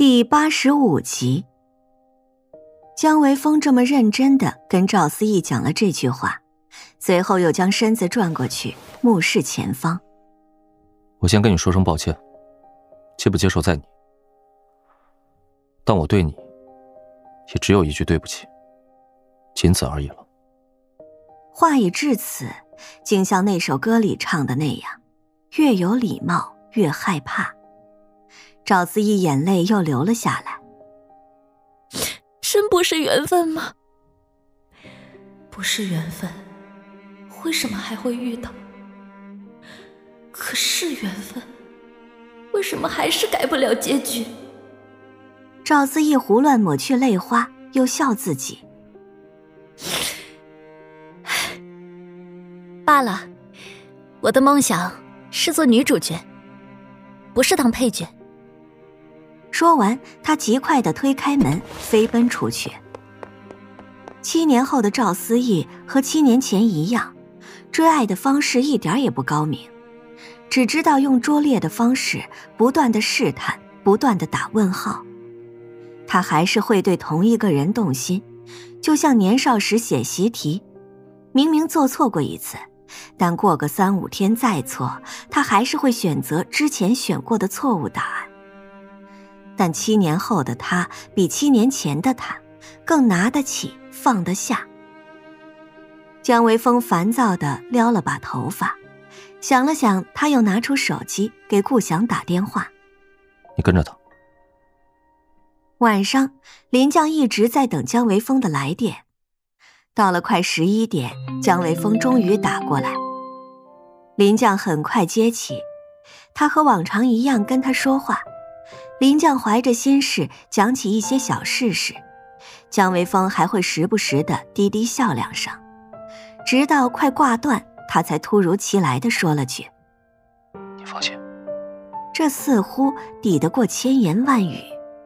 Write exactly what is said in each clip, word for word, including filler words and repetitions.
第八十五集。姜维峰这么认真地跟赵思义讲了这句话，随后又将身子转过去，目视前方。 我先跟你说声抱歉，接不接受在你，但我对你也只有一句对不起，仅此而已了。 话已至此，竟像那首歌里唱的那样，越有礼貌越害怕。赵思义眼泪又流了下来。 真不是缘分吗？ 不是缘分，为什么还会遇到？可是缘分，为什么还是改不了结局？ 赵思义胡乱抹去泪花，又笑自己。 罢了，我的梦想是做女主角，不是当配角。 说完，他极快地推开门，飞奔出去。七年后的赵思义和七年前一样，追爱的方式一点也不高明，只知道用拙劣的方式不断地试探，不断地打问号。他还是会对同一个人动心，就像年少时写习题，明明做错过一次，但过个三五天再错，他还是会选择之前选过的错误答案。但七年后的他比七年前的他更拿得起放得下。姜维峰烦躁地撩了把头发，想了想，他又拿出手机给顾翔打电话。 你跟着他。 晚上，林将一直在等姜维峰的来电。到了快十一点，姜维峰终于打过来。林将很快接起，他和往常一样跟他说话。林将怀着心事讲起一些小事时，姜维峰还会时不时地低低笑两声，直到快挂断，他才突如其来地说了句： 你放心。 这似乎抵得过千言万语。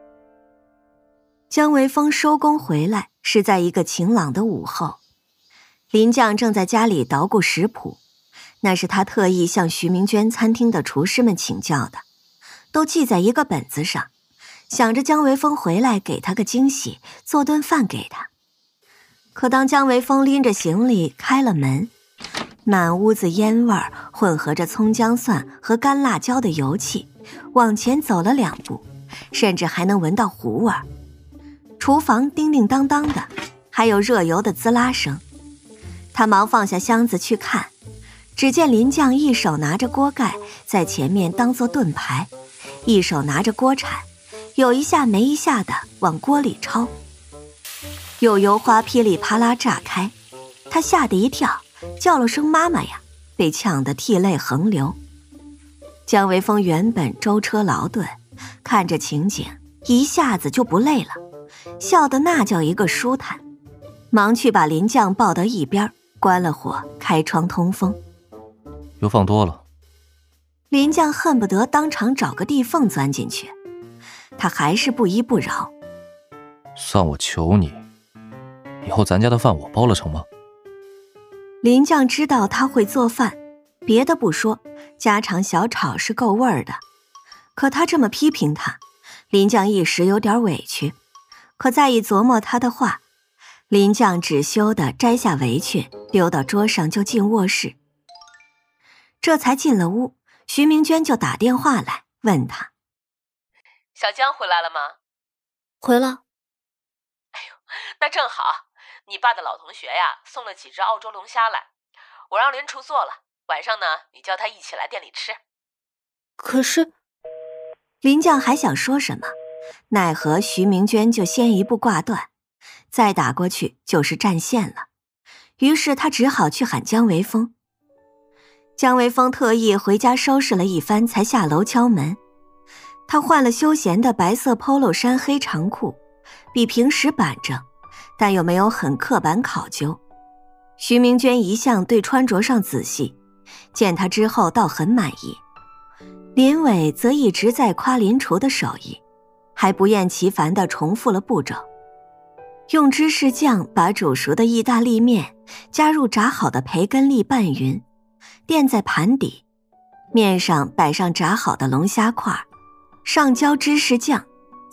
姜维峰收工回来是在一个晴朗的午后，林将正在家里捣鼓食谱，那是他特意向徐明娟餐厅的厨师们请教的，都记在一个本子上，想着姜维峰回来给他个惊喜，做顿饭给他。可当姜维峰拎着行李开了门，满屋子烟味儿混合着葱姜蒜和干辣椒的油气，往前走了两步，甚至还能闻到糊味儿。厨房叮叮当当的，还有热油的滋啦声。他忙放下箱子去看，只见林将一手拿着锅盖在前面当作盾牌，一手拿着锅铲，有一下没一下的往锅里抄。有油花噼里啪啦炸开，他吓得一跳，叫了声妈妈呀，被呛得涕泪横流。姜维峰原本舟车劳顿，看着情景一下子就不累了，笑得那叫一个舒坦，忙去把林将抱到一边，关了火，开窗通风。 油放多了。 林将恨不得当场找个地缝钻进去，他还是不依不饶。 算我求你，以后咱家的饭我包了成吗？ 林将知道他会做饭，别的不说，家常小炒是够味儿的，可他这么批评他，林将一时有点委屈。可再一琢磨他的话，林将只羞地摘下围裙，丢到桌上就进卧室。这才进了屋，徐明娟就打电话来问他： 小江回来了吗？ 回了。 哎呦，那正好，你爸的老同学呀送了几只澳洲龙虾来，我让林厨做了，晚上呢你叫他一起来店里吃。 可是林将还想说什么，奈何徐明娟就先一步挂断，再打过去就是占线了，于是他只好去喊姜维峰。姜维峰特意回家收拾了一番才下楼敲门。他换了休闲的白色 polo 衫黑长裤，比平时板正，但又没有很刻板考究。徐明娟一向对穿着上仔细，见他之后倒很满意。林伟则一直在夸林厨的手艺，还不厌其烦地重复了步骤。用芝士酱把煮熟的意大利面加入炸好的培根粒拌匀，垫在盘底，面上摆上炸好的龙虾块，上浇芝士酱，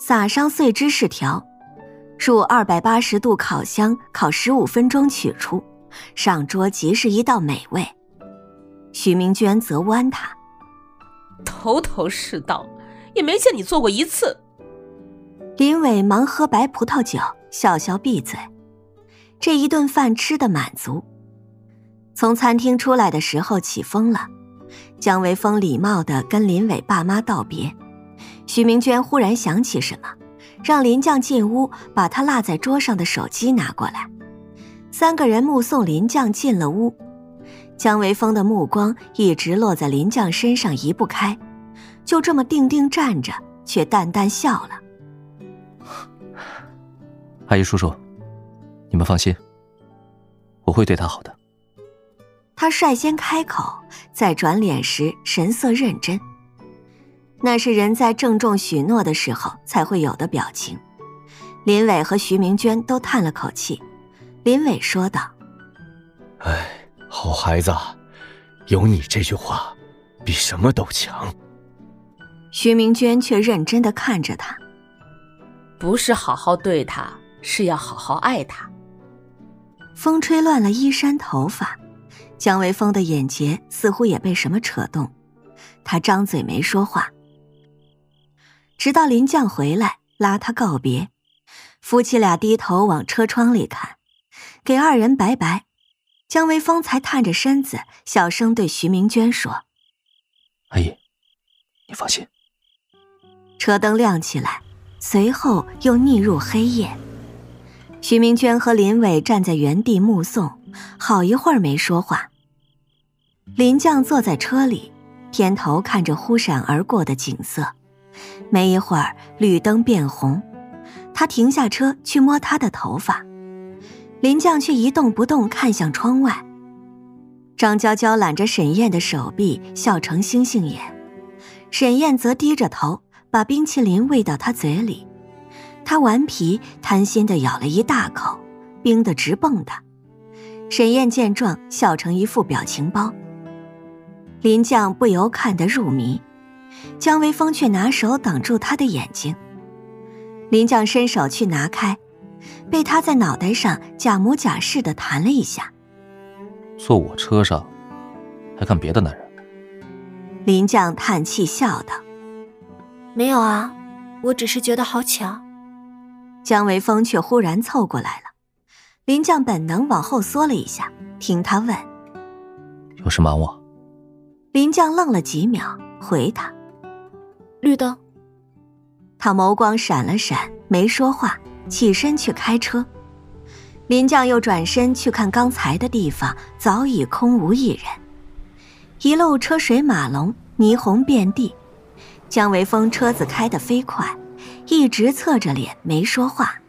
撒上碎芝士条，入二百八十度烤箱烤十五分钟取出，上桌即是一道美味。许明娟责剜他： 头头是道，也没见你做过一次。 林伟忙喝白葡萄酒，笑笑闭嘴。这一顿饭吃得满足。从餐厅出来的时候起风了，姜维峰礼貌地跟林伟爸妈道别。许明娟忽然想起什么，让林将进屋把他落在桌上的手机拿过来。三个人目送林将进了屋，姜维峰的目光一直落在林将身上移不开，就这么定定站着，却淡淡笑了。 阿姨叔叔，你们放心，我会对他好的。 他率先开口，在转脸时神色认真，那是人在郑重许诺的时候才会有的表情。林伟和徐明娟都叹了口气。林伟说道： 哎，好孩子，有你这句话比什么都强。 徐明娟却认真地看着他： 不是好好对他，是要好好爱他。 风吹乱了衣衫头发，姜维峰的眼睫似乎也被什么扯动，他张嘴没说话。直到林将回来拉他告别，夫妻俩低头往车窗里看，给二人拜拜，姜维峰才探着身子小声对徐明娟说： 阿姨，你放心。 车灯亮起来，随后又逆入黑夜。徐明娟和林伟站在原地目送，好一会儿没说话。林将坐在车里，偏头看着忽闪而过的景色。没一会儿，绿灯变红，他停下车去摸他的头发，林将却一动不动看向窗外。张娇娇揽着沈燕的手臂，笑成星星眼，沈燕则低着头，把冰淇淋喂到他嘴里。他顽皮贪心地咬了一大口，冰得直蹦跶。沈燕见状，笑成一副表情包。林将不由看得入迷，姜维峰却拿手挡住他的眼睛。林将伸手去拿开，被他在脑袋上假模假式地弹了一下。 坐我车上还看别的男人？ 林将叹气笑道： 没有啊，我只是觉得好巧。 姜维峰却忽然凑过来了，林将本能往后缩了一下，听他问： 有事瞒我？ 林将愣了几秒，回他： 绿灯。 他眸光闪了闪，没说话，起身去开车。林将又转身去看刚才的地方，早已空无一人。一路车水马龙，霓虹遍地。姜维峰车子开得飞快，一直侧着脸没说话。